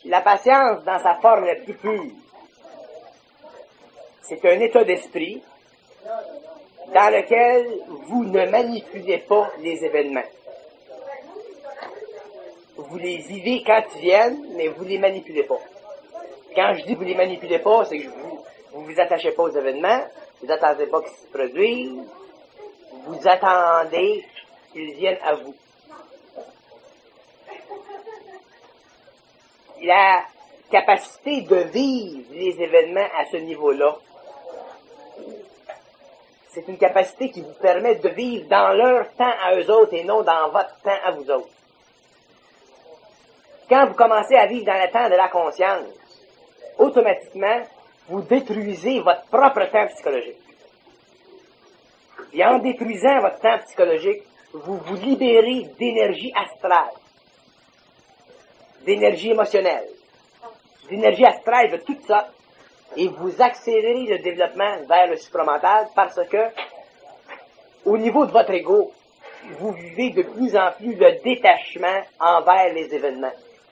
La patience, dans sa forme la plus pure, c'est un état d'esprit dans lequel vous ne manipulez pas les événements. Vous les vivez quand ils viennent, mais vous les manipulez pas. Quand je dis vous les manipulez pas, c'est que vous vous attachez pas aux événements, vous attendez pas qu'ils se produisent, vous attendez qu'ils viennent à vous. La capacité de vivre les événements à ce niveau-là, c'est une capacité qui vous permet de vivre dans leur temps à eux autres et non dans votre temps à vous autres. Quand vous commencez à vivre dans le temps de la conscience, automatiquement, vous détruisez votre propre temps psychologique. Et en détruisant votre temps psychologique, vous vous libérez d'énergie astrale, d'énergie émotionnelle, d'énergie astrale de toutes sortes, et vous accélérez le développement vers le supramental parce que, au niveau de votre ego, vous vivez de plus en plus le détachement envers les événements.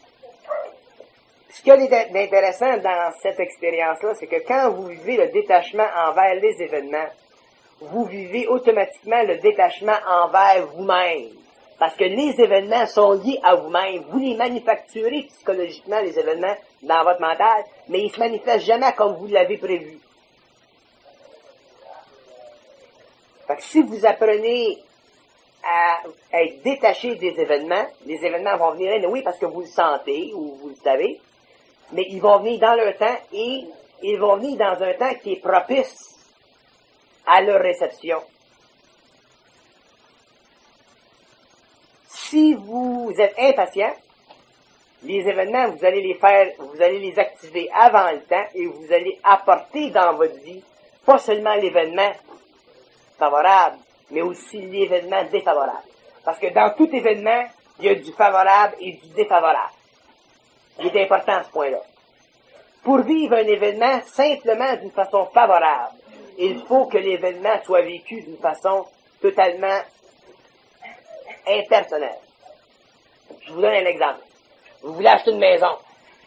Ce qu'il y a d'intéressant dans cette expérience-là, c'est que quand vous vivez le détachement envers les événements, vous vivez automatiquement le détachement envers vous-même. Parce que les événements sont liés à vous-même. Vous les manufacturez psychologiquement, les événements, dans votre mental, mais ils se manifestent jamais comme vous l'avez prévu. Fait que si vous apprenez à être détaché des événements, les événements vont venir, oui, parce que vous le sentez ou vous le savez, mais ils vont venir dans leur temps et ils vont venir dans un temps qui est propice à leur réception. Si vous êtes impatient, les événements, vous allez les activer avant le temps et vous allez apporter dans votre vie, pas seulement l'événement favorable, mais aussi l'événement défavorable. Parce que dans tout événement, il y a du favorable et du défavorable. Il est important ce point-là. Pour vivre un événement simplement d'une façon favorable, il faut que l'événement soit vécu d'une façon totalement impersonnelle. Je vous donne un exemple. Vous voulez acheter une maison.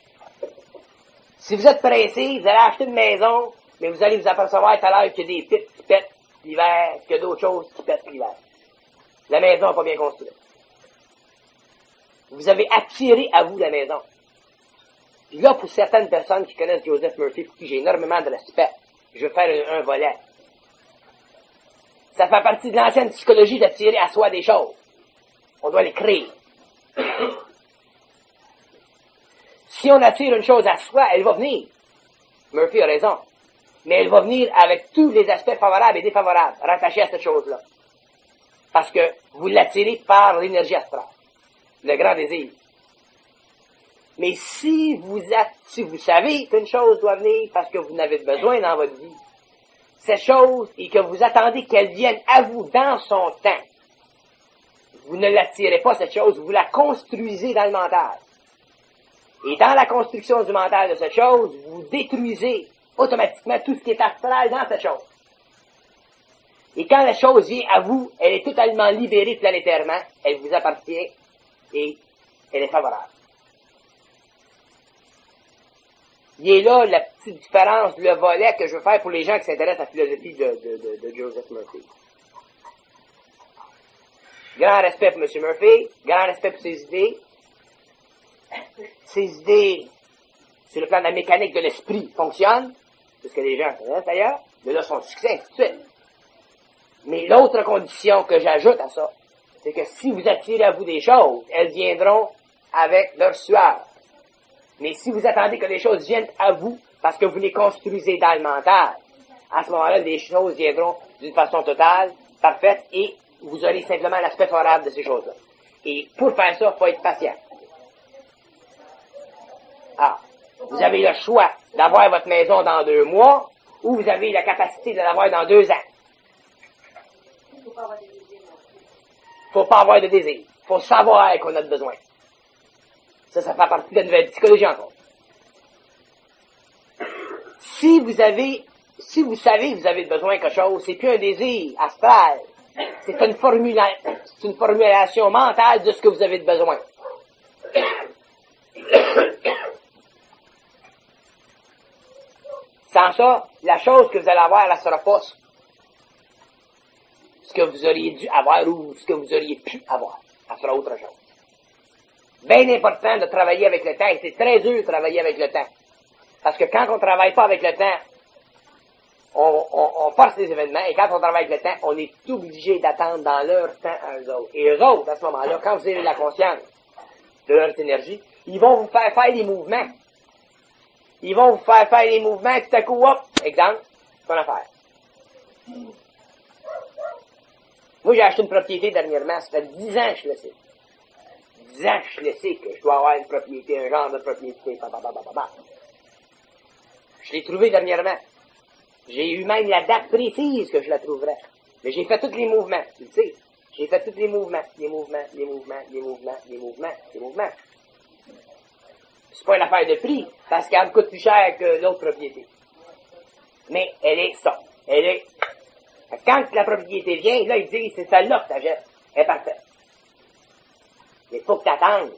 Si vous êtes pressé, vous allez acheter une maison, mais vous allez vous apercevoir tout à l'heure qu'il y a des pites qui pètent l'hiver, qu'il y a d'autres choses qui pètent l'hiver. La maison n'est pas bien construite. Vous avez attiré à vous la maison. Puis là, pour certaines personnes qui connaissent Joseph Murphy, pour qui j'ai énormément de respect, je vais faire un volet. Ça fait partie de l'ancienne psychologie d'attirer à soi des choses. On doit les créer. Si on attire une chose à soi, elle va venir. Murphy a raison. Mais elle va venir avec tous les aspects favorables et défavorables rattachés à cette chose-là. Parce que vous l'attirez par l'énergie astrale. Le grand désir. Mais si vous savez qu'une chose doit venir parce que vous en avez besoin dans votre vie, cette chose, et que vous attendez qu'elle vienne à vous dans son temps, vous ne l'attirez pas, cette chose, vous la construisez dans le mental. Et dans la construction du mental de cette chose, vous détruisez automatiquement tout ce qui est astral dans cette chose. Et quand la chose vient à vous, elle est totalement libérée planétairement, elle vous appartient et elle est favorable. Il est là la petite différence, le volet que je veux faire pour les gens qui s'intéressent à la philosophie de Joseph Murphy. Grand respect pour M. Murphy, grand respect pour ses idées. Ses idées, sur le plan de la mécanique de l'esprit, fonctionnent, c'est ce que les gens connaissent d'ailleurs, de là son succès, ainsi de suite. Mais l'autre condition que j'ajoute à ça, c'est que si vous attirez à vous des choses, elles viendront avec leur sueur. Mais si vous attendez que les choses viennent à vous, parce que vous les construisez dans le mental, à ce moment-là, les choses viendront d'une façon totale, parfaite, et vous aurez simplement l'aspect favorable de ces choses-là. Et pour faire ça, il faut être patient. Ah, vous avez le choix d'avoir votre maison dans 2 mois, ou vous avez la capacité de l'avoir dans 2 ans. Faut pas avoir de désir. Faut savoir qu'on a besoin. Ça fait partie de la nouvelle psychologie encore. Si vous savez que vous avez besoin de quelque chose, c'est plus un désir astral. C'est une formulation mentale de ce que vous avez besoin. Sans ça, la chose que vous allez avoir, elle ne sera pas ce que vous auriez dû avoir ou ce que vous auriez pu avoir. Elle sera autre chose. Bien important de travailler avec le temps, et c'est très dur de travailler avec le temps. Parce que quand on ne travaille pas avec le temps, on force les événements, et quand on travaille avec le temps, on est obligé d'attendre dans leur temps à eux autres. Et eux autres, à ce moment-là, quand vous avez la conscience de leur énergie, ils vont vous faire des mouvements. Ils vont vous faire des mouvements, tout à coup, hop, exemple, c'est une affaire. Moi, j'ai acheté une propriété dernièrement, ça fait 10 ans que je le sais. 10 ans que je le sais que je dois avoir une propriété, un genre de propriété, Je l'ai trouvé dernièrement. J'ai eu même la date précise que je la trouverais. Mais j'ai fait tous les mouvements, tu le sais. J'ai fait tous les mouvements. C'est pas une affaire de prix, parce qu'elle me coûte plus cher que l'autre propriété. Mais elle est ça. Elle est... Quand la propriété vient, là, ils disent, c'est celle-là que t'achètes. Elle est parfaite. Mais il faut que t'attendes.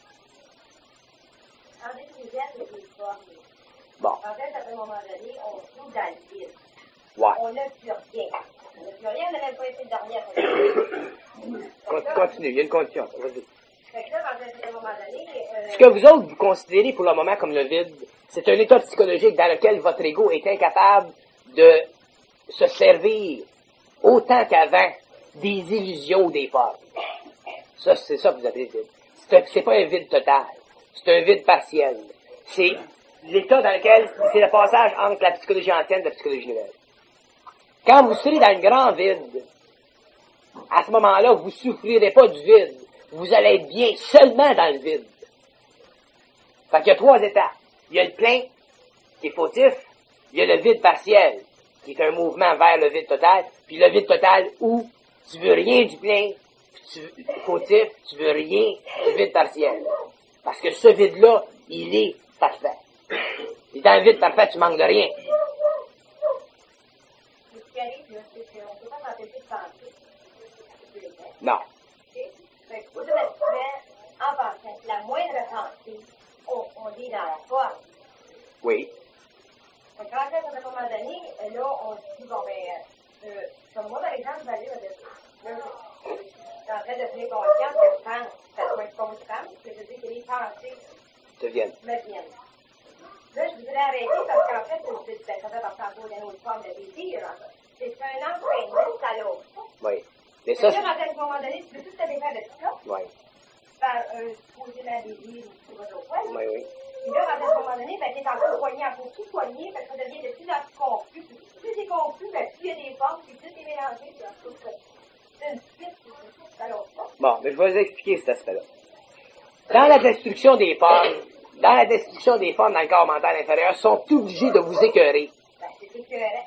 Bon. En fait, à un moment donné, on se trouve dans le vide. Ouais. On n'a plus rien. On n'a plus rien, on n'a même pas été dormir. Continue, il y a une condition. Vas-y. Fait que là, à un moment donné... Ce que vous autres, vous considérez pour le moment comme le vide, c'est un état psychologique dans lequel votre ego est incapable de se servir autant qu'avant des illusions ou des formes. Ça, c'est ça que vous appelez le vide. C'est pas un vide total. C'est un vide partiel. C'est l'état dans lequel, c'est le passage entre la psychologie ancienne et la psychologie nouvelle. Quand vous serez dans le grand vide, à ce moment-là, vous souffrirez pas du vide. Vous allez être bien seulement dans le vide. Fait qu'il y a 3 étapes. Il y a le plein, qui est fautif. Il y a le vide partiel, qui est un mouvement vers le vide total. Puis le vide total où tu veux rien du plein, fautif, tu veux rien du vide partiel. Parce que ce vide-là, il est parfait. Et dans le vide parfait, tu manques de rien. Ce qui arrive, c'est qu'on ne peut pas s'empêcher de penser. Non. Fait qu'automatiquement, en pensant, la moindre pensée, on est dans la forme. Oui. Fait qu'en fait, à un moment donné, là, on se dit, bon, ben, comme moi, par exemple, j'allais là, je suis en train de prendre conscience que je pense, ça doit être constant, que je dis que les pensées Te viennent. me viennent. Là, je voudrais arrêter parce qu'en fait, ça fait partie encore d'une autre forme de désir. C'est un entraînement, ça l'autre. Oui. Mais Ça, ça, à un moment donné, tu peux tout te défaire de ça, oui. par un supposément désir ou je sais pas trop quoi. Oui, oui. Et là, à un moment donné, ben, t'es encore poigné, il faut tout poigner, parce que ça devient de plus en plus confus. Puis plus c'est confus, ben, plus il y a des formes, puis plus c'est mélangé, puis en tout cas, c'est une suite, ça l'autre pas. Bon, mais je vais vous expliquer cet aspect-là. Dans la destruction des formes, dans le corps mental inférieur, sont obligés de vous écœurer. Ben, c'est écœurant.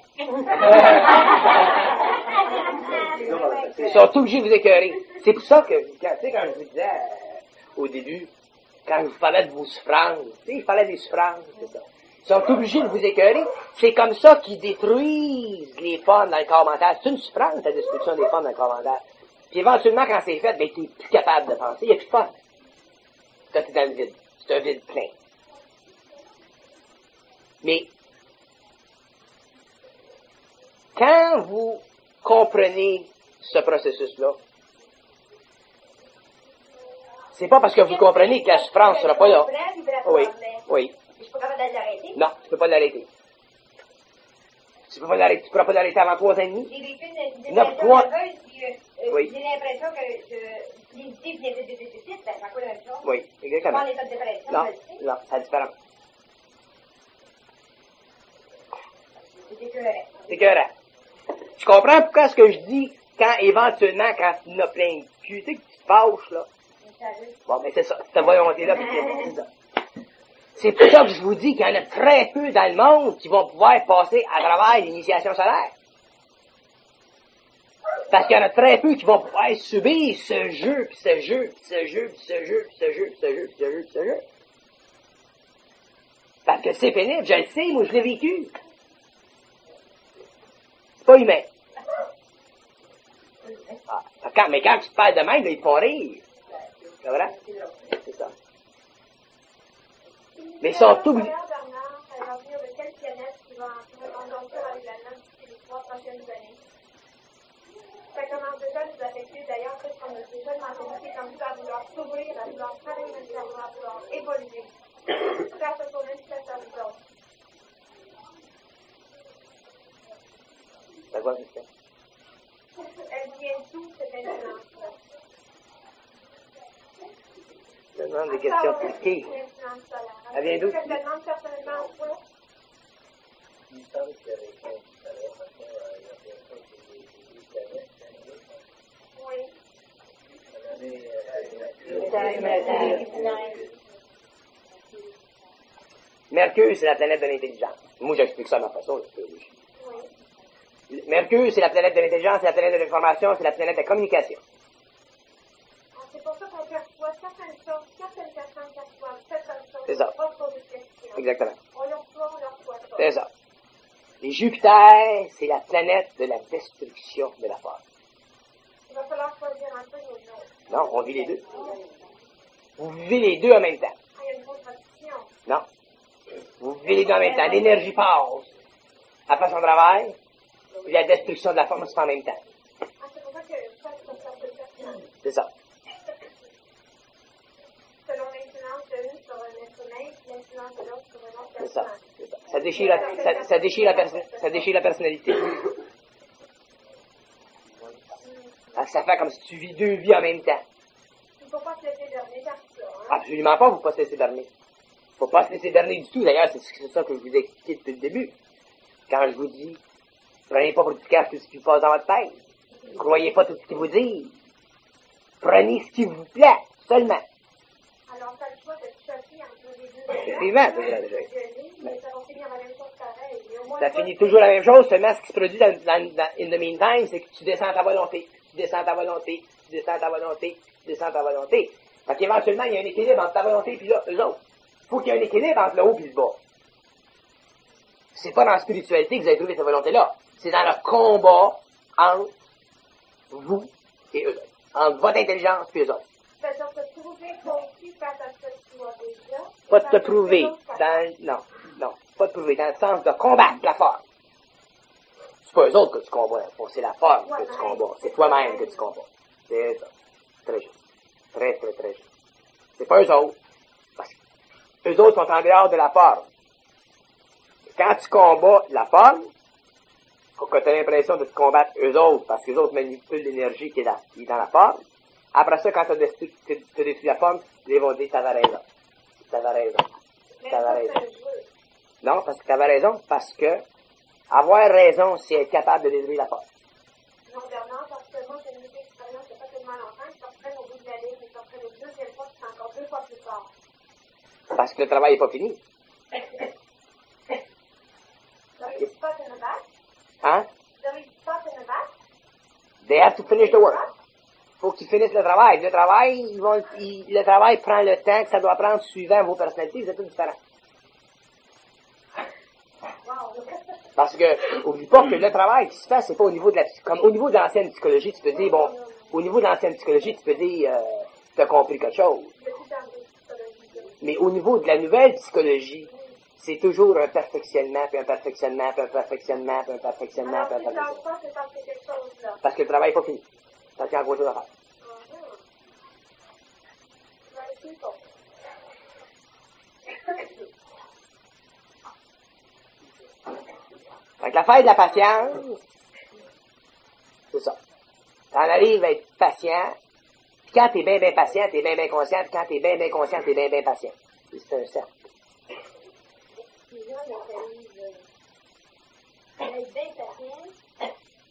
Ils sont obligés de vous écœurer. C'est pour ça que, tu sais, quand je vous disais au début, quand je vous parlais de vos souffrances, tu sais, je parlais des souffrances, c'est ça. Ils sont obligés de vous écœurer. C'est comme ça qu'ils détruisent les formes dans le corps mental. C'est une souffrance, la destruction des formes dans le corps mental. Puis éventuellement, quand c'est fait, ben, t'es plus capable de penser. Il n'y a plus de forme. Quand t'es dans le vide. C'est un vide plein. Mais, quand vous comprenez ce processus-là, c'est pas parce que vous comprenez que la souffrance sera pas là. Oui, oui. Je suis pas capable de l'arrêter. Non, tu peux pas l'arrêter. Tu peux pas l'arrêter. Tu pourras pas l'arrêter avant 3 ans et demi. J'ai vécu une Neuf, dépression trois. nerveuse, puis Oui. j'ai l'impression que les idées viennent de déficit, ben, c'est quoi la même chose? Oui, Pas exactement. en état de dépression, Non, je le sais. non, c'est différent. C'est écœurant. C'est écœurant. Tu comprends pourquoi ce que je dis quand, éventuellement, quand tu n'as plein de cul, tu sais, que tu te fâches, là. Bon, mais c'est ça, cette volonté-là, c'est ça. C'est pour ça que je vous dis qu'il y en a très peu dans le monde qui vont pouvoir passer à travers l'initiation solaire. Parce qu'il y en a très peu qui vont pouvoir subir ce jeu, puis ce jeu, puis ce jeu, puis ce jeu, puis ce jeu, puis ce jeu, puis ce jeu, puis ce jeu. Parce que c'est pénible, je le sais, moi je l'ai vécu. C'est pas humain. Ah, mais quand tu te parles de même, là, ils te font rire. C'est vrai? C'est ça. Mais ils sont tous... commence déjà à nous affecter. D'ailleurs, peut-être qu'on a déjà une mentalité comme ça, à vouloir s'ouvrir, à vouloir travailler notre cerveau, à vouloir évoluer. Grâce à son initiative à nous autres. C'est quoi, c'est ça? Elle vient d'où, cette influence-là? Je me demande des questions compliquées. Elle vient d'où? Je te demande personnellement au point. Il me semble qu'il y avait quelqu'un tout à l'heure, maintenant, il y a personne qui Oui. Mercure, c'est la planète de l'intelligence. Moi, j'explique ça de ma façon. Oui. Mercure, c'est la planète de l'intelligence, c'est la planète de l'information, c'est la planète de la communication. C'est pour ça qu'on perçoit certaines choses, certaines personnes perçoivent certaines choses. C'est ça. On pose des questions. Exactement. On leur reçoit pas. C'est ça. Et Jupiter, c'est la planète de la destruction de la forme. Il va falloir choisir un peu nos autres. Non, on vit les deux. Vous vivez les deux en même temps. Il y a une contradiction. Non. Vous vivez les deux en même temps. L'énergie passe à faire son travail, puis la destruction de la forme se fait en même temps. C'est pour ça que ça peut faire. C'est ça. Selon l'influence de l'une sur un être humain, l'influence de l'autre sur un autre C'est ça. personne. C'est ça. Ça déchire la personnalité. Ça fait comme si tu vis deux vies en même temps. Il ne faut pas se laisser berner par ça. Hein? Absolument pas, il ne faut pas se laisser berner. Il ne faut pas se laisser berner du tout. D'ailleurs, c'est ça que je vous ai expliqué depuis le début. Quand je vous dis, prenez pas pour du cash tout ce qui passe dans votre tête. Ne croyez pas tout ce qu'ils vous disent. Prenez ce qui vous plaît, seulement. Alors, ça le choix de choisir entre les deux. Effectivement, c'est vrai, déjà. Mais ça va finir la même chose pareil. Et au moins, Ça finit toujours la même chose, seulement ce qui se produit dans in the meantime, c'est que tu descends ta volonté, tu descends ta volonté, tu descends ta volonté, tu descends ta volonté. Fait qu'éventuellement, il y a un équilibre entre ta volonté et eux autres. Il faut qu'il y ait un équilibre entre le haut et le bas. C'est pas dans la spiritualité que vous avez trouvé cette volonté-là. C'est dans le combat entre vous et eux autres. Entre votre intelligence et eux autres. c'est-à-dire te prouver toi aussi face à ce que tu as déjà. Pas de te prouver non, pas de prouver dans le sens de combattre la forme. C'est pas eux autres que tu combats, c'est la forme que tu combats. C'est toi-même que tu combats. C'est ça. Très juste. Très, très, très juste. C'est pas eux autres. Parce que eux autres sont en dehors de la forme. Quand tu combats la forme, faut que tu aies l'impression de te combattre eux autres, parce qu'eux autres manipulent l'énergie qui est dans la forme. Après ça, quand tu as détruit la forme, ils vont dire, t'avais raison. T'avais raison. T'avais raison. Non, parce que t'avais raison, parce que avoir raison, c'est être capable de détruire la forme. Non, Bernard, parce que moi, j'ai une expérience il n'y a pas tellement longtemps, je sortais au bout de la ligne, je sortais au deuxième fois, c'est encore 2 fois plus fort. Parce que le travail n'est pas fini. There is spot in the back. Hein? There is spot in the back. They have to finish the work. Faut qu'ils finissent le travail. Le travail prend le temps que ça doit prendre suivant vos personnalités, vous êtes tous différents. Parce que, oublie pas que le travail qui se fait, c'est pas au niveau de comme au niveau de l'ancienne psychologie, tu peux dire, bon, au niveau de l'ancienne psychologie, tu peux dire, t'as compris quelque chose. Mais au niveau de la nouvelle psychologie, c'est toujours un perfectionnement, puis un perfectionnement, puis un perfectionnement, puis un perfectionnement, puis un perfectionnement. Parce que le travail n'est pas fini. Parce qu'il y a encore autre chose à faire. Fait que l'affaire de la patience, c'est ça. T'en arrives à être patient, puis quand t'es bien patient, t'es bien conscient, puis quand t'es bien conscient, t'es bien patient. C'est un cercle. Les gens, ils arrivent à être bien patient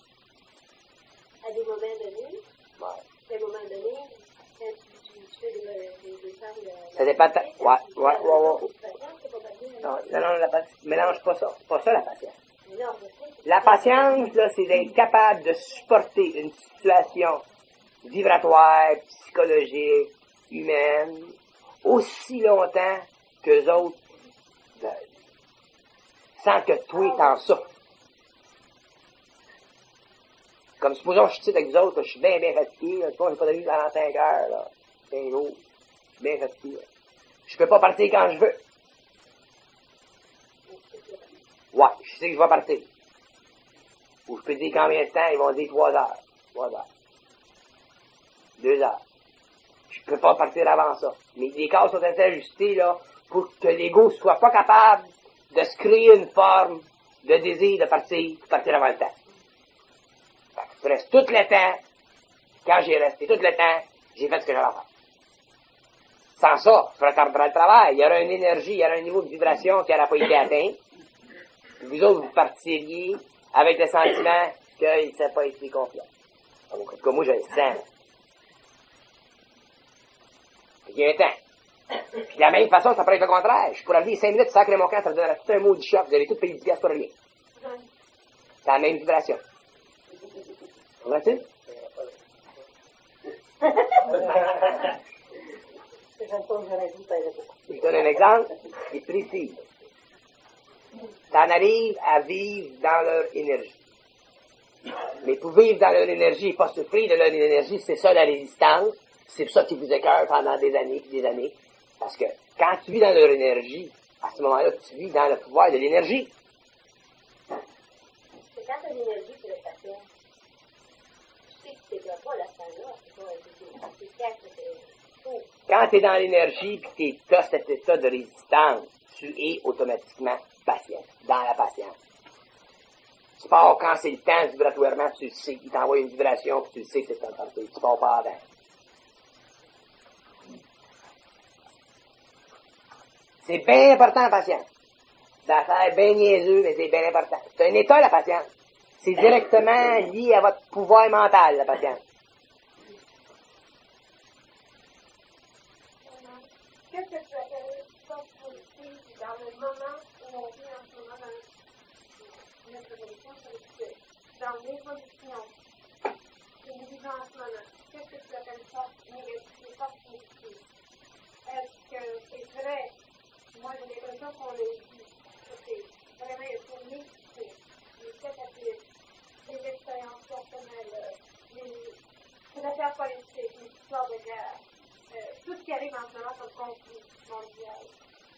à des moments donnés. Ouais. À des moments donnés, quand tu fais des salles. Ça dépend de ouais. Non, mélange pas ça. C'est pas ça la patience. La patience, là, c'est d'être capable de supporter une situation vibratoire, psychologique, humaine, aussi longtemps qu'eux autres veulent. Sans que toi, t'en souffres. Comme supposons que je suis avec vous autres, je suis bien fatigué, là, je n'ai pas dormi pendant 5 heures, là, 5 jours, je suis bien fatigué. Là. Je peux pas partir quand je veux. Ouais, je sais que je vais partir. Ou je peux dire combien de temps, ils vont dire 3 heures. 3 heures. 2 heures. Je peux pas partir avant ça. Mais les cases sont assez ajustées, là, pour que l'ego soit pas capable de se créer une forme de désir de partir avant le temps. Fait que je reste tout le temps, quand j'ai resté tout le temps, j'ai fait ce que j'avais à faire. Sans ça, je retarderais le travail. Il y aurait une énergie, il y aurait un niveau de vibration qui n'aurait pas été atteint. Puis vous autres, vous partiriez avec le sentiment qu'il ne s'est pas été confiant. En tout cas, moi, je le sens. Il y a un temps. Puis de la même façon, ça pourrait être le contraire. Je pourrais vivre 5 minutes, sacrer mon camp, ça me donnerait tout un mot du choc. Vous allez tout payer 10 piastres pour rien. C'est la même vibration. Comprends-tu? Je donne un exemple qui est précis. T'en arrives à vivre dans leur énergie. Mais pour vivre dans leur énergie et pas souffrir de leur énergie, c'est ça la résistance. C'est ça qui vous écœure pendant des années et des années. Parce que quand tu vis dans leur énergie, à ce moment-là, tu vis dans le pouvoir de l'énergie. C'est quand tu as l'énergie pour le patient. Tu sais que tu n'es pas la fin-là. C'est quand c'est quand tu es dans l'énergie et que tu as cet état de résistance, tu es automatiquement patient, dans la patience. Tu pars quand c'est le temps vibratoirement, tu le sais, il t'envoie une vibration, puis tu le sais que c'est le temps de partir. Tu pars pas avant. C'est bien important, la patience. Ça a l'air bien niaiseux, mais c'est bien important. C'est un état, la patience. C'est directement lié à votre pouvoir mental, la patience. Qu'est-ce que tu appelles positif dans le moment où on vit en ce moment dans notre évolution spirituelle, dans l'évolution que nous vivons en ce moment? Qu'est-ce que tu appelles force négative, force positive? Est-ce que c'est vrai? Moi, j'ai l'impression qu'on le dit. C'est vraiment il faut méditer, les cataclysmes, les expériences personnelles, les affaires politiques, les histoires de guerre. Tout ce qui arrive en ce moment comme conflit mondial,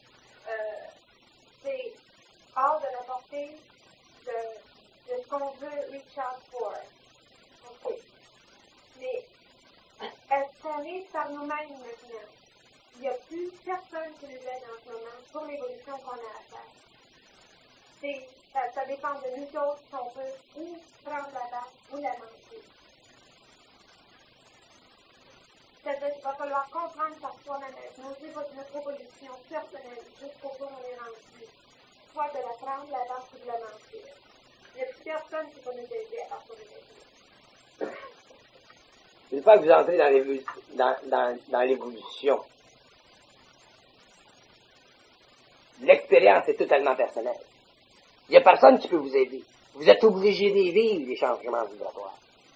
c'est hors de la portée de ce qu'on veut reach out for. OK. Mais est-ce qu'on est par nous-mêmes maintenant? Il n'y a plus personne qui nous aide en ce moment pour l'évolution qu'on a à faire. Ça dépend de nous autres si on peut ou prendre la barre ou la manquer. C'est-à-dire qu'il va falloir comprendre par soi-même notre évolution personnelle jusqu'au jour où on est rendu. Soit de la prendre, la barre ou de la mentir. Il n'y a plus personne qui peut nous aider à partir de l'évolution. Une fois que vous entrez dans l'évolution, l'expérience est totalement personnelle. Il n'y a personne qui peut vous aider. Vous êtes obligé de vivre les changements vibratoires.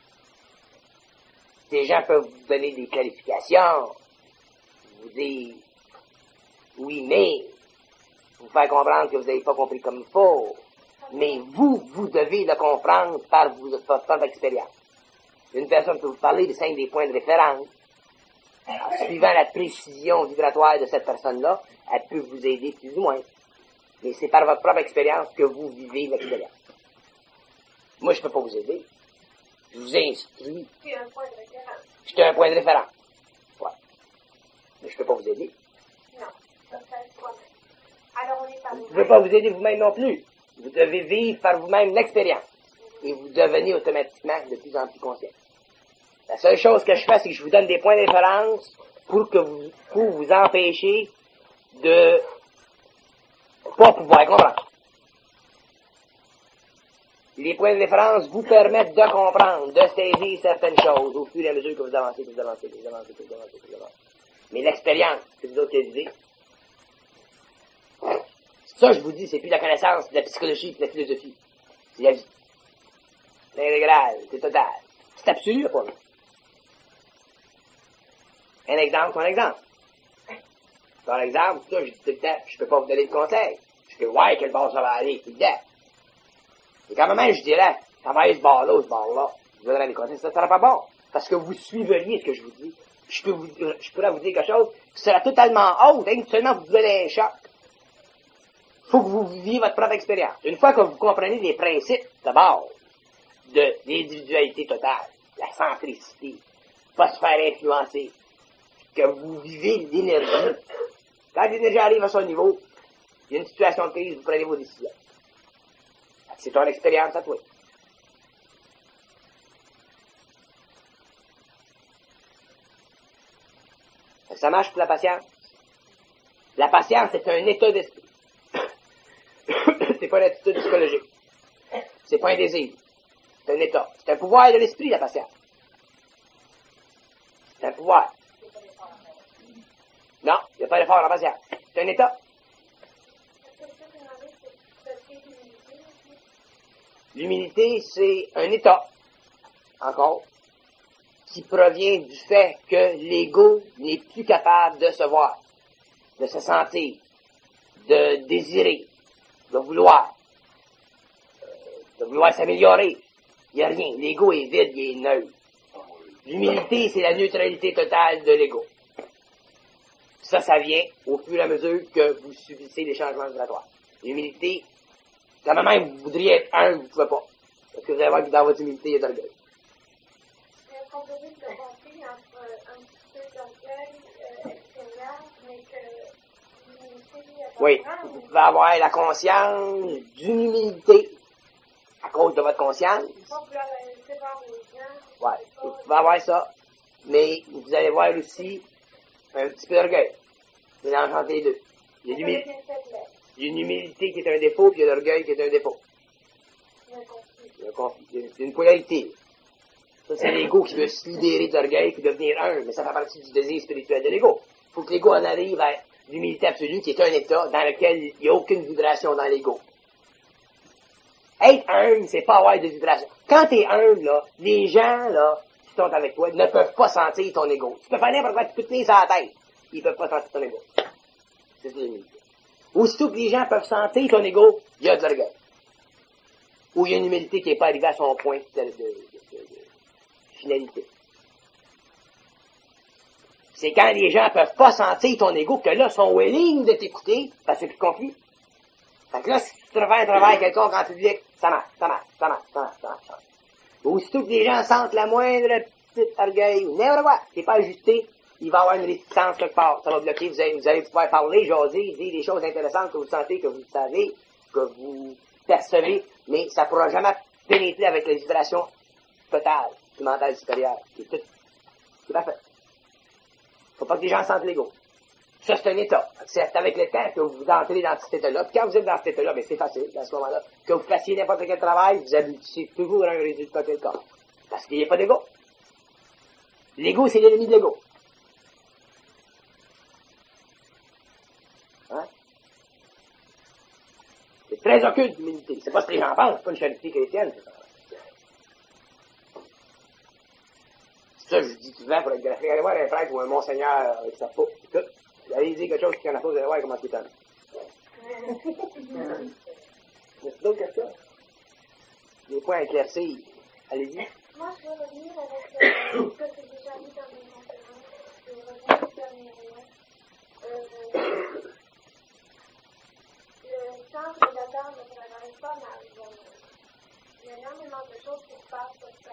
Des gens peuvent vous donner des clarifications, vous dire oui, mais, vous faire comprendre que vous n'avez pas compris comme il faut. Mais vous devez le comprendre par votre propre expérience. Une personne peut vous parler de 5 des points de référence. En suivant la précision vibratoire de cette personne-là, elle peut vous aider plus ou moins. Mais c'est par votre propre expérience que vous vivez l'expérience. Moi, je ne peux pas vous aider. Je vous instruis. C'est un point de référence. J'étais un point de référence. Ouais. Mais je ne peux pas vous aider. Non, ça fait soi-même. Alors on est par Vous ne pouvez pas vous aider vous-même non plus. Vous devez vivre par vous-même l'expérience. Et vous devenez automatiquement de plus en plus conscient. La seule chose que je fais, c'est que je vous donne des points de référence pour vous empêcher de pas pouvoir comprendre. Les points de référence vous permettent de comprendre, de saisir certaines choses au fur et à mesure que vous avancez. Mais l'expérience, c'est vous autres qui le dites. Ça, je vous dis, c'est plus la connaissance, de la psychologie, de la philosophie. C'est la vie. C'est intégral, c'est total. C'est absolu, pas vrai. Un exemple. Par exemple, ça, je dis tout le temps, je peux pas vous donner de conseils. Je peux voir quel bord ça va aller, c'est dedans. Et quand même, je dirais, ça va aller ce bord-là ou ce bord-là. Je vous donnerai des conseils, ça sera pas bon. Parce que vous suivriez ce que je vous dis. Je pourrais vous dire quelque chose qui sera totalement autre, seulement vous donnez un choc. Il faut que vous viviez votre propre expérience. Une fois que vous comprenez les principes de base de l'individualité totale, la centricité, pas se faire influencer, que vous vivez l'énergie. Quand l'énergie arrive à son niveau, il y a une situation de crise, vous prenez vos décisions. C'est ton expérience à toi. Ça marche pour la patience. La patience, c'est un état d'esprit. C'est pas une attitude psychologique. C'est pas un désir. C'est un état. C'est un pouvoir de l'esprit, la patience. C'est un pouvoir. Non, il n'y a pas d'effort dans la patience. C'est un état. L'humilité, c'est un état, encore, qui provient du fait que l'ego n'est plus capable de se voir, de se sentir, de désirer, de vouloir s'améliorer. Il n'y a rien. L'ego est vide, il est neutre. L'humilité, c'est la neutralité totale de l'ego. Ça vient au fur et à mesure que vous subissez les changements vibratoires. L'humilité, quand même vous voudriez être un, vous ne pouvez pas. Parce que vous allez voir que dans votre humilité, il y a de l'orgueil. Est-ce qu'on peut juste le penser entre un petit peu d'orgueil extérieur, mais que l'humilité... Oui, vous pouvez avoir la conscience d'une humilité à cause de votre conscience. Ouais, vous pouvez avoir ça, mais vous allez voir aussi un petit peu d'orgueil. Vous allez en chanter les deux. Il y a une humilité qui est un défaut, puis il y a l'orgueil qui est un défaut. Il y a un conflit. C'est une polarité. Ça, c'est l'ego qui veut se libérer de l'orgueil puis devenir un, mais ça fait partie du désir spirituel de l'ego. Il faut que l'ego en arrive à l'humilité absolue, qui est un état dans lequel il n'y a aucune vibration dans l'ego. Être humble, c'est pas avoir de vibration. Quand t'es humble, là, les gens, là, qui sont avec toi, ne peuvent pas sentir ton ego. Tu peux faire n'importe quoi, tu peux tenir sur la tête. Ils peuvent pas sentir ton ego. C'est l'humilité. Aussitôt que les gens peuvent sentir ton ego, il y a de l'orgueil. Ou il y a une humilité qui n'est pas arrivée à son point de finalité. C'est quand les gens peuvent pas sentir ton ego que là, sont willing de t'écouter, parce que c'est plus conflit. Fait que là, si tu te fais un travail quelconque en public, ça marche. Aussitôt que les gens sentent la moindre petite orgueil, ou n'importe quoi, c'est pas ajusté, il va y avoir une résistance quelque part. Ça va bloquer, vous allez pouvoir parler, jaser, dire des choses intéressantes que vous sentez, que vous savez, que vous percevez, mais ça ne pourra jamais pénétrer avec la vibration totale du mental supérieur, qui est tout à fait. Faut pas que les gens sentent l'ego. Ça, c'est un état. C'est avec le temps que vous entrez dans cet état-là. Puis quand vous êtes dans cet état-là, ben c'est facile, à ce moment-là. Que vous fassiez n'importe quel travail, vous aboutissez toujours à un résultat quelconque. Parce qu'il n'y a pas d'ego. L'ego, c'est l'ennemi de l'ego. Hein? C'est très occulte, l'humilité. C'est pas ce que les gens pensent, c'est pas une charité chrétienne, c'est ça. Ça, je dis souvent pour être graphique. Allez voir un prêtre ou un monseigneur avec sa peau. Écoute, allez dire quelque chose qui en a pas, vous allez voir comment c'est étonne. Y a d'autres questions? Des points à éclaircir. Allez-y. Moi, je veux revenir avec ce que j'ai déjà vu dans mes conférences. Je veux revenir sur le centre de la dame ne travaille pas mal. Il y a énormément de choses qui se passent comme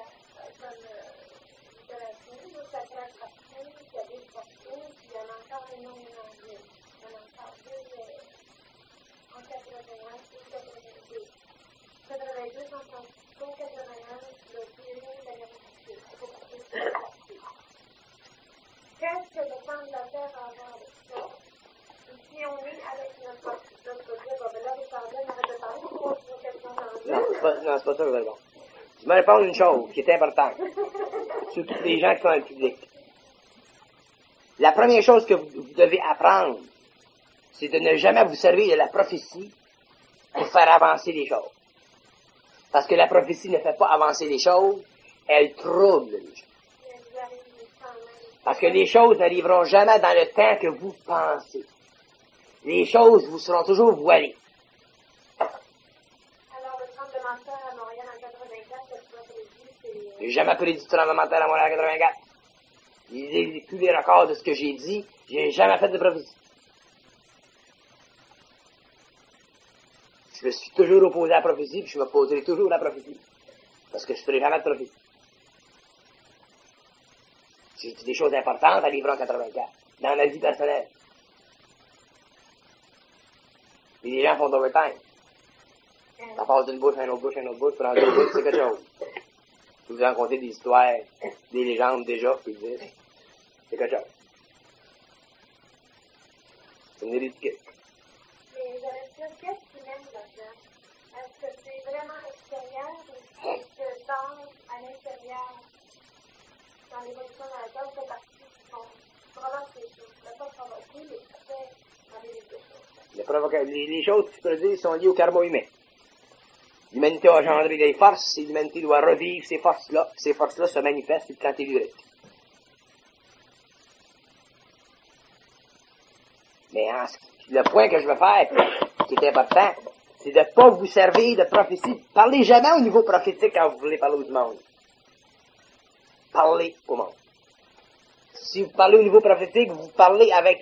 ça traite après, il y a des fortunes, puis il y en a encore énormément de. Il y en a encore deux en 81 et 82. 82 San Francisco, 81 le Pérou de l'Amérique. Qu'est-ce que le temps de la Terre a à voir avec ça? Si on est avec notre Dieu, ben là, vous parlez, on arrête de parler, on pose une question dans Non, c'est pas ça que vous allez voir. Je vais répondre une chose qui est importante. Surtout les gens qui sont dans le public. La première chose que vous devez apprendre, c'est de ne jamais vous servir de la prophétie pour faire avancer les choses. Parce que la prophétie ne fait pas avancer les choses, elle trouble les choses. Parce que les choses n'arriveront jamais dans le temps que vous pensez. Les choses vous seront toujours voilées. Alors, le tremblement de terre à Montréal en 84, c'est pas prévu, c'est... J'ai jamais prédit du tremblement de terre à Montréal en 84. Tous les records de ce que j'ai dit, j'ai jamais fait de prophétie. Je me suis toujours opposé à la prophétie, puis je m'opposerai toujours à la prophétie. Parce que je ne ferai jamais de prophétie. J'ai dit des choses importantes à livrer en 84, dans ma vie personnelle. Et les gens font d'overtime. Ça passe d'une bouche à une autre bouche, à une autre bouche, pour en deux bouches, c'est quelque chose. Je vous ai raconté des histoires, des légendes déjà, qui existent. C'est quelque chose. C'est une ridicule. Mais j'aurais dit, qu'est-ce que tu aimes là-dedans? Est-ce que c'est vraiment extérieur ou est-ce que dans, à l'intérieur, dans l'évolution dans laquelle on fait partie, on provoque les choses? On ne peut pas provoquer, mais ça fait enlever les deux choses. Les choses que tu peux dire sont liées au karma humain. L'humanité a engendré des forces et l'humanité doit revivre ces forces-là. Ces forces-là se manifestent sur le plan tellurique. Mais le point que je veux faire, qui est important, c'est de ne pas vous servir de prophétie. Parlez jamais au niveau prophétique quand vous voulez parler au monde. Parlez au monde. Si vous parlez au niveau prophétique, vous parlez avec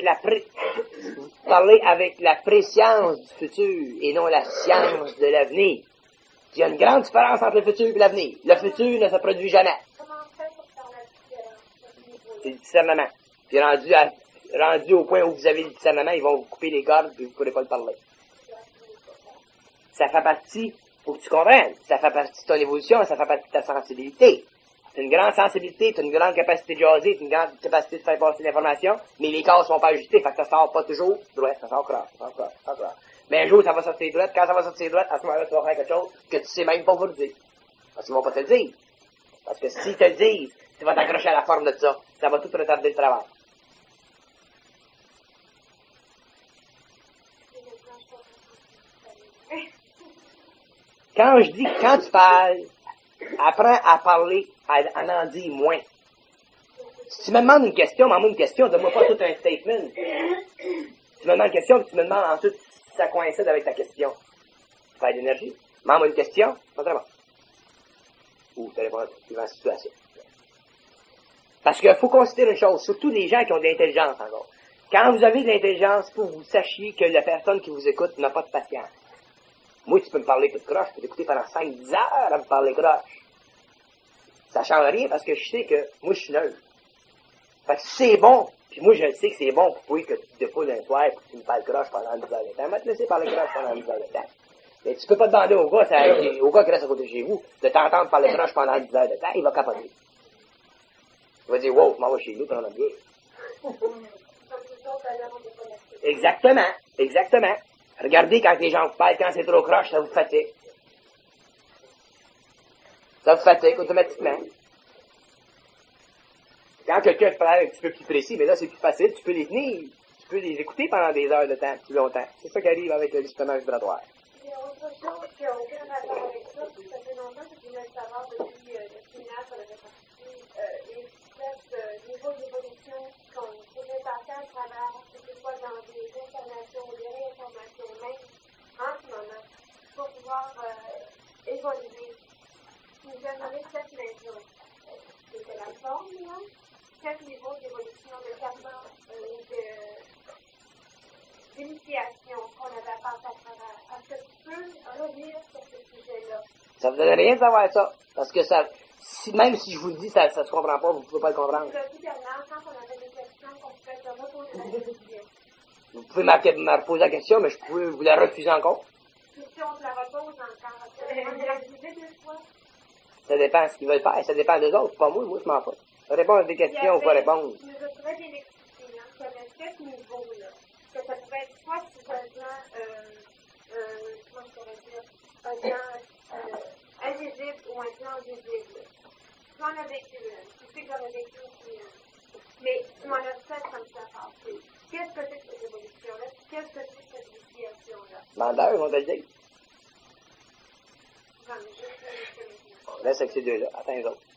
la préscience du futur et non la science de l'avenir. Il y a une grande différence entre le futur et l'avenir. Le futur ne se produit jamais. Comment on fait pour faire la différence? C'est le discernement. Puis rendu au point où vous avez le discernement, ils vont vous couper les cordes et vous ne pourrez pas le parler. Ça fait partie, faut que tu comprennes, ça fait partie de ton évolution, ça fait partie de ta sensibilité. Tu as une grande sensibilité, tu as une grande capacité de jaser, tu as une grande capacité de faire passer l'information, mais les cordes ne sont pas ajustées, fait que ça sort pas toujours droit, ça sort croche, ça sort croche, ça sort croche. Mais un jour, ça va sortir droit, quand ça va sortir droit, à ce moment-là, tu vas faire quelque chose que tu sais même pas pour le dire. Parce qu'ils vont pas te le dire. Parce que s'ils te le disent, tu vas t'accrocher à la forme de ça. Ça va tout retarder le travail. Quand je dis, quand tu parles, apprends à parler, à en dire moins. Si tu me demandes une question, demande-moi une question, donne-moi pas tout un statement. Tu me demandes une question, puis tu me demandes ensuite si ça coïncide avec ta question. Tu perds d'énergie. Demande-moi une question, pas très bon. Ou tu réponds suivant la situation. Parce qu'il faut considérer une chose, surtout les gens qui ont de l'intelligence encore. Quand vous avez de l'intelligence, il faut que vous sachiez que la personne qui vous écoute n'a pas de patience. Moi, tu peux me parler tout croche, je peux t'écouter pendant 5-10 heures à me parler croche. Ça change rien parce que je sais que moi, je suis neutre. Fait que c'est bon, puis moi, je le sais que c'est bon pour pouvoir que tu te dépouilles un soir pour que tu me parles croche pendant 10 heures de temps. On va te laisser parler croche pendant 10 heures de temps. Mais tu peux pas demander au gars qui reste à côté de chez vous, de t'entendre parler croche pendant 10 heures de temps, il va capoter. Il va dire, wow, je m'en vais chez nous, prendre un bière. Exactement, exactement. Regardez quand les gens vous parlent, quand c'est trop croche, ça vous fatigue. Ça vous fatigue automatiquement. Quand quelqu'un te parle un petit peu plus précis, mais là c'est plus facile, tu peux les tenir. Tu peux les écouter pendant des heures de temps, plus longtemps. C'est ça qui arrive avec le justement vibratoire. Il y a autre chose qui n'a aucun rapport avec ça, puis ça fait longtemps que je voulais savoir depuis le séminaire sur la répartie, les différents niveaux d'évolution qu'on pourrait passer à travers, que ce soit dans des informations, des réinformations, même en ce moment, pour pouvoir évoluer. Nous j'aimerais cette maison. C'était la forme, là. Quel niveau d'évolution, de karma, d'initiation qu'on avait passé à travers. Est-ce que tu peux revenir sur ce sujet-là? Ça vous donne rien de savoir ça. Parce que ça, même si je vous le dis, ça se comprend pas, vous pouvez pas le comprendre. Tout dernièrement, quand on avait des questions qu'on pouvait te reposer la question. Vous pouvez me reposer la question, mais je pouvais vous la refuser encore. Puis si on te la repose encore, on l'a refusé deux fois. Ça dépend de ce qu'ils veulent faire, ça dépend des autres, pas moi, je m'en fous. Répondre à des questions, on va répondre. Tu nous as très bien expliqué, hein, qu'il y avait 7 niveaux-là. Que ça pouvait être soit sur un plan, comment je pourrais dire, un plan invisible ou un plan visible. Tu m'en as vécu une. Tu sais que j'en ai vécu aussi une. Mais tu m'en as fait comme ça passer. Qu'est-ce que c'est que cette évolution-là? Qu'est-ce que c'est que cette initiation-là? Mandeur, ils vont te le dire. J'en ai juste une. On laisse avec ces deux-là, attends les autres.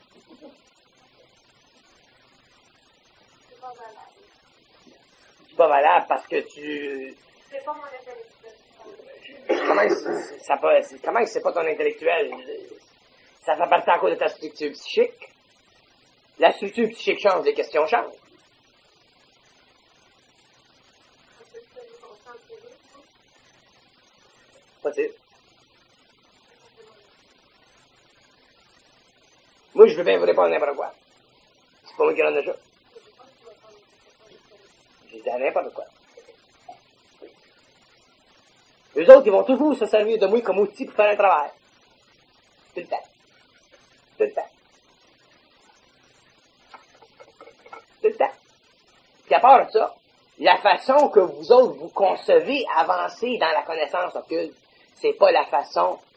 C'est pas valable. C'est pas valable parce que tu... C'est pas mon intellectuel. Comment c'est pas ton intellectuel? Ça fait partie encore de ta structure psychique. La structure psychique change, les questions changent. Possible. Moi, je veux bien vous répondre n'importe quoi. C'est pas moi qui rends le jeu. Je dis n'importe quoi. Eux autres, ils vont toujours se servir de moi comme outil pour faire un travail. Tout le temps. Tout le temps. Tout le temps. Puis à part de ça, la façon que vous autres vous concevez avancer dans la connaissance occulte, c'est pas la façon